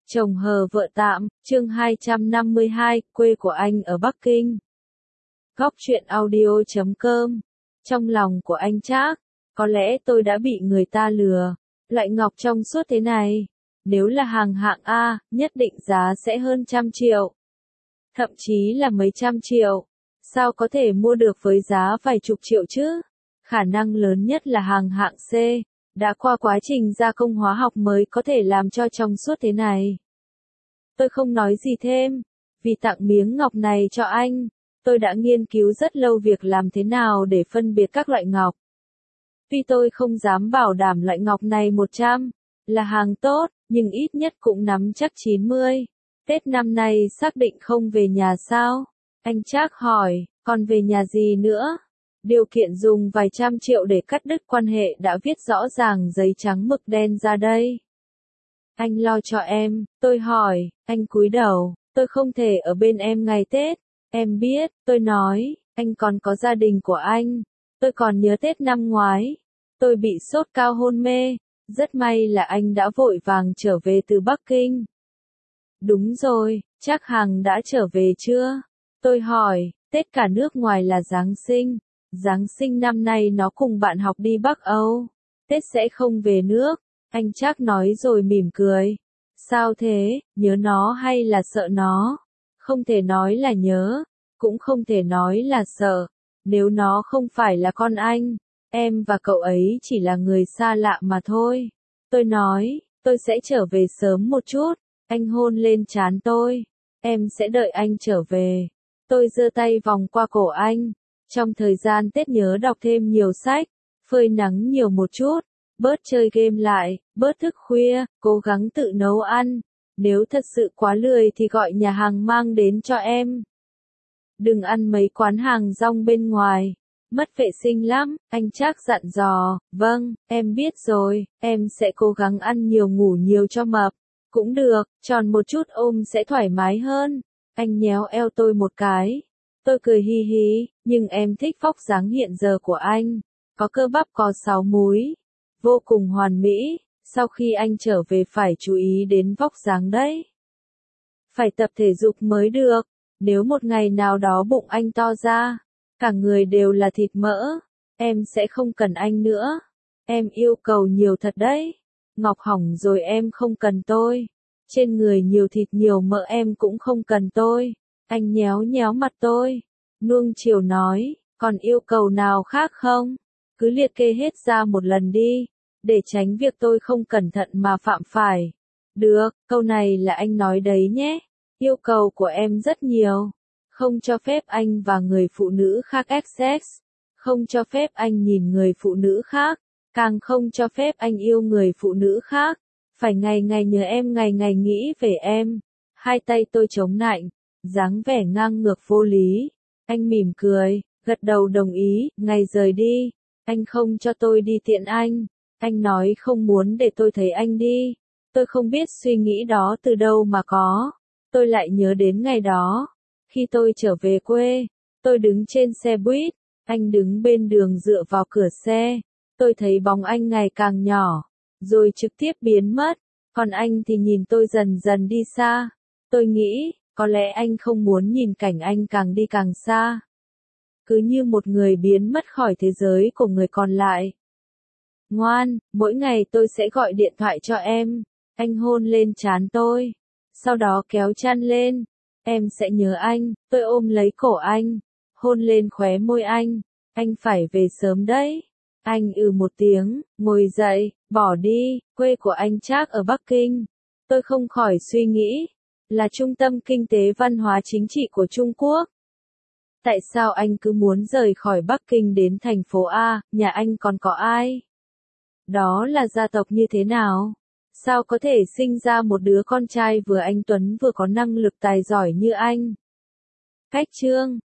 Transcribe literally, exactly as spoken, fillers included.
Chồng hờ vợ tạm, chương hai trăm năm mươi hai, quê của anh ở Bắc Kinh. Góc truyện audio chấm com. Trong lòng của anh Trác, có lẽ tôi đã bị người ta lừa. Loại ngọc trong suốt thế này, nếu là hàng hạng A, nhất định giá sẽ hơn trăm triệu. Thậm chí là mấy trăm triệu. Sao có thể mua được với giá vài chục triệu chứ? Khả năng lớn nhất là hàng hạng C, đã qua quá trình gia công hóa học mới có thể làm cho trong suốt thế này. Tôi không nói gì thêm, vì tặng miếng ngọc này cho anh, tôi đã nghiên cứu rất lâu việc làm thế nào để phân biệt các loại ngọc. Tuy tôi không dám bảo đảm loại ngọc này một trăm là hàng tốt, nhưng ít nhất cũng nắm chắc chín mươi. Tết năm nay xác định không về nhà sao? Anh Trác hỏi, còn về nhà gì nữa? Điều kiện dùng vài trăm triệu để cắt đứt quan hệ đã viết rõ ràng giấy trắng mực đen ra đây. Anh lo cho em, tôi hỏi, anh cúi đầu, tôi không thể ở bên em ngày Tết. Em biết, tôi nói, anh còn có gia đình của anh. Tôi còn nhớ Tết năm ngoái, tôi bị sốt cao hôn mê. Rất may là anh đã vội vàng trở về từ Bắc Kinh. Đúng rồi, chắc Hằng đã trở về chưa? Tôi hỏi, Tết cả nước ngoài là Giáng sinh. Giáng sinh năm nay nó cùng bạn học đi Bắc Âu. Tết sẽ không về nước. Anh Trác nói rồi mỉm cười. Sao thế, nhớ nó hay là sợ nó? Không thể nói là nhớ, cũng không thể nói là sợ. Nếu nó không phải là con anh, em và cậu ấy chỉ là người xa lạ mà thôi. Tôi nói, tôi sẽ trở về sớm một chút. Anh hôn lên trán tôi. Em sẽ đợi anh trở về. Tôi giơ tay vòng qua cổ anh. Trong thời gian Tết nhớ đọc thêm nhiều sách, phơi nắng nhiều một chút, bớt chơi game lại, bớt thức khuya, cố gắng tự nấu ăn. Nếu thật sự quá lười thì gọi nhà hàng mang đến cho em. Đừng ăn mấy quán hàng rong bên ngoài, mất vệ sinh lắm, anh Trác dặn dò. Vâng, em biết rồi, em sẽ cố gắng ăn nhiều ngủ nhiều cho mập. Cũng được, tròn một chút ôm sẽ thoải mái hơn. Anh nhéo eo tôi một cái. Tôi cười hi hi, nhưng em thích vóc dáng hiện giờ của anh. Có cơ bắp có sáu múi. Vô cùng hoàn mỹ. Sau khi anh trở về phải chú ý đến vóc dáng đấy. Phải tập thể dục mới được. Nếu một ngày nào đó bụng anh to ra, cả người đều là thịt mỡ, em sẽ không cần anh nữa. Em yêu cầu nhiều thật đấy. Ngọc hỏng rồi em không cần tôi. Trên người nhiều thịt nhiều mỡ em cũng không cần tôi. Anh nhéo nhéo mặt tôi. Nuông chiều nói, còn yêu cầu nào khác không? Cứ liệt kê hết ra một lần đi, để tránh việc tôi không cẩn thận mà phạm phải. Được, câu này là anh nói đấy nhé. Yêu cầu của em rất nhiều. Không cho phép anh và người phụ nữ khác access. Không cho phép anh nhìn người phụ nữ khác. Càng không cho phép anh yêu người phụ nữ khác. Phải ngày ngày nhớ em, ngày ngày nghĩ về em. Hai tay tôi chống nạnh, dáng vẻ ngang ngược vô lý. Anh mỉm cười, gật đầu đồng ý. Ngày rời đi, anh không cho tôi đi tiện anh. Anh nói không muốn để tôi thấy anh đi. Tôi không biết suy nghĩ đó từ đâu mà có. Tôi lại nhớ đến ngày đó. Khi tôi trở về quê, tôi đứng trên xe buýt. Anh đứng bên đường dựa vào cửa xe. Tôi thấy bóng anh ngày càng nhỏ, rồi trực tiếp biến mất. Còn anh thì nhìn tôi dần dần đi xa. Tôi nghĩ, có lẽ anh không muốn nhìn cảnh anh càng đi càng xa. Cứ như một người biến mất khỏi thế giới của người còn lại. Ngoan, mỗi ngày tôi sẽ gọi điện thoại cho em. Anh hôn lên trán tôi. Sau đó kéo chăn lên. Em sẽ nhớ anh. Tôi ôm lấy cổ anh. Hôn lên khóe môi anh. Anh phải về sớm đấy. Anh ừ một tiếng, ngồi dậy, bỏ đi. Quê của anh Trác ở Bắc Kinh. Tôi không khỏi suy nghĩ. Là trung tâm kinh tế văn hóa chính trị của Trung Quốc. Tại sao anh cứ muốn rời khỏi Bắc Kinh đến thành phố A, nhà anh còn có ai? Đó là gia tộc như thế nào? Sao có thể sinh ra một đứa con trai vừa anh tuấn vừa có năng lực tài giỏi như anh? Cách chương